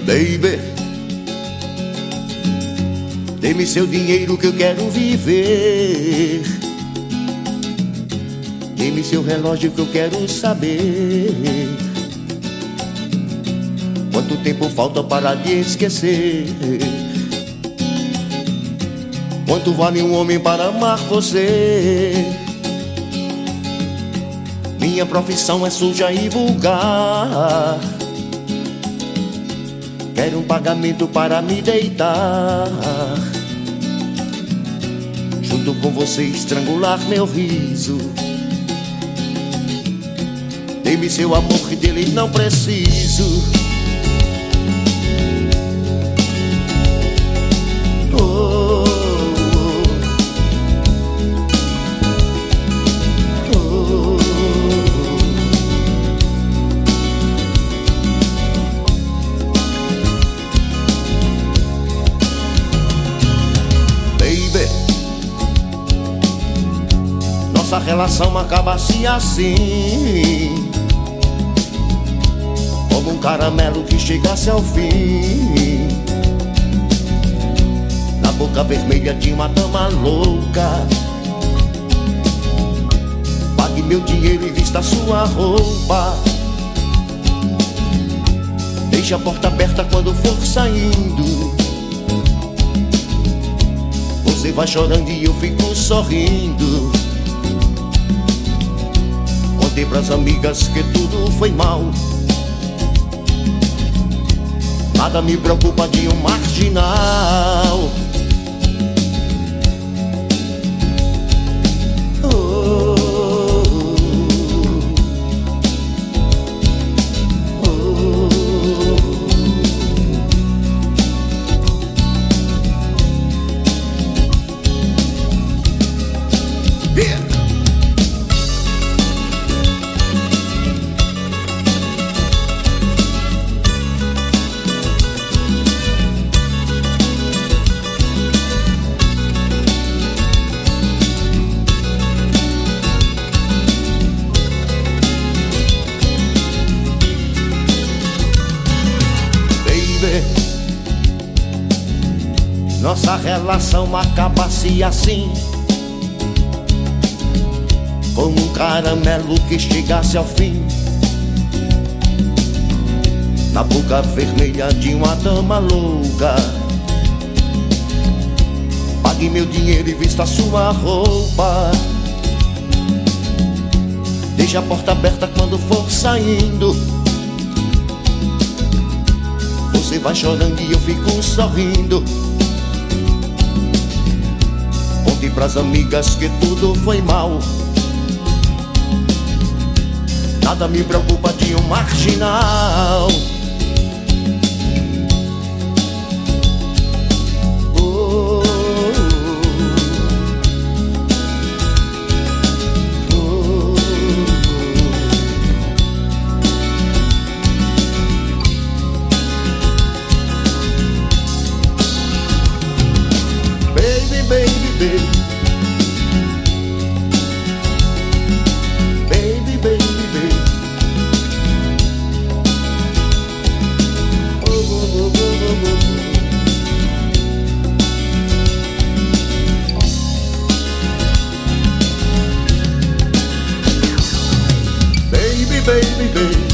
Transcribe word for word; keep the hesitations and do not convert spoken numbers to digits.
Baby, dê-me seu dinheiro que eu quero viver. Dê-me seu relógio que eu quero saber quanto tempo falta para te esquecer. Quanto vale um homem para amar você? Minha profissão é suja e vulgar. Quero um pagamento para me deitar, junto com você estrangular meu riso. Dê-me seu amor que dele não preciso. Oh, oh, oh. Nossa relação acaba-se assim, como um caramelo que chegasse ao fim, na boca vermelha de uma dama louca. Pague meu dinheiro e vista sua roupa. Deixe a porta aberta quando for saindo. Você vai chorando e eu fico sorrindo. Contei pras amigas que tudo foi mal. Nada me preocupa de um marginal. Oh, oh, oh. Yeah. Nossa relação acaba-se assim, como um caramelo que chegasse ao fim, na boca vermelha de uma dama louca. Pague meu dinheiro e vista sua roupa. Deixe a porta aberta quando for saindo. Você vai chorando e eu fico sorrindo. Conte pras amigas que tudo foi mal. Nada me preocupa de um marginal. Oh, oh, oh. Baby, baby, baby. Baby, baby, baby. Oh, oh, oh, oh, oh. Baby, baby, baby.